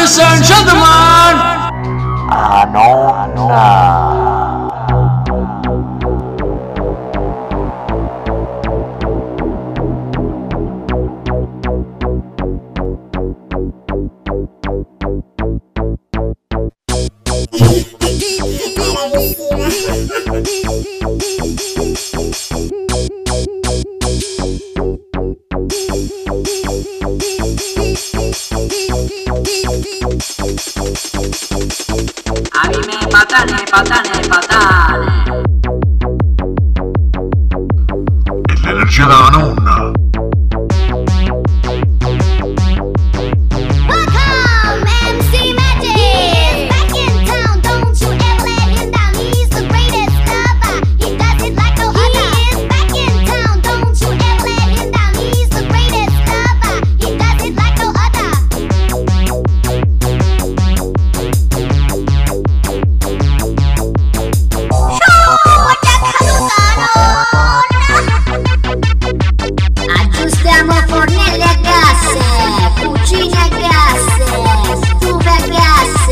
Ladies and gentlemen, Anonna. Arime patane, patane, patane. E l'energia della nonna. Welcome, MC Magic is back in town. Don't you ever let him down. He's the greatest lover. He does it like no other. He is back in town. Don't you ever let him down. He's the greatest lover. He does it like no other. Aggiustiamo fornelli a gas, cucine a gas, stufe a gas.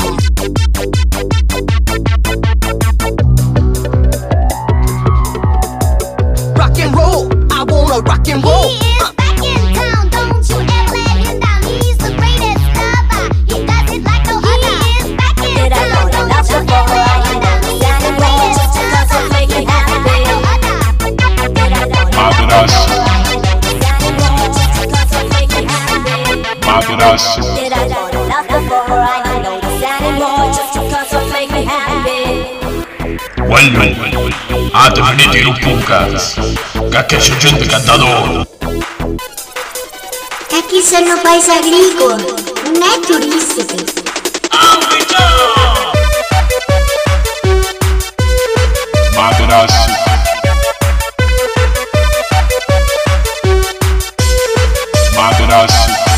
Rock and roll, I wanna rock and roll. He is back in town, don't you ever let him down. He's the greatest lover, he does it like no other. He is back in town, don't you ever let him down. He's the greatest lover, he does it like no other. Maderas. Maderas. Quello. Avete finito di rompere un cazzo. Cacchio c'è gente che adora. E chi sono paesi agricoli, non è turistico. Maderas. Maderas.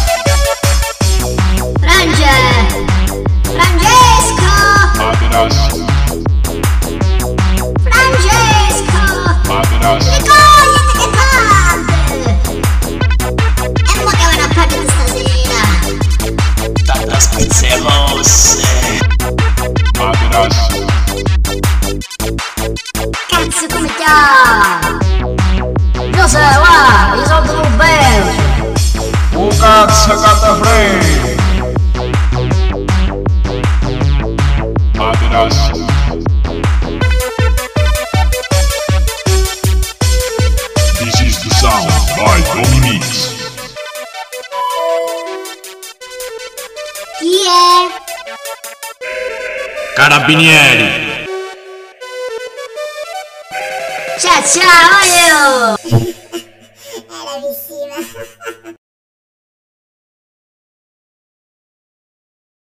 Francesco! Maderas. Francesco! Maderas. Cogliete che parte! E mo che vanno a partire stasera? tante spezie rosse. Maderas. Cazzo come chiamo? Giuseppe, va, io sono tutto bene. Un cazzo catafre. Maderas. This is the sound by Dominix. Chi è? Carabinieri. Ciao ciao io! È bravissima!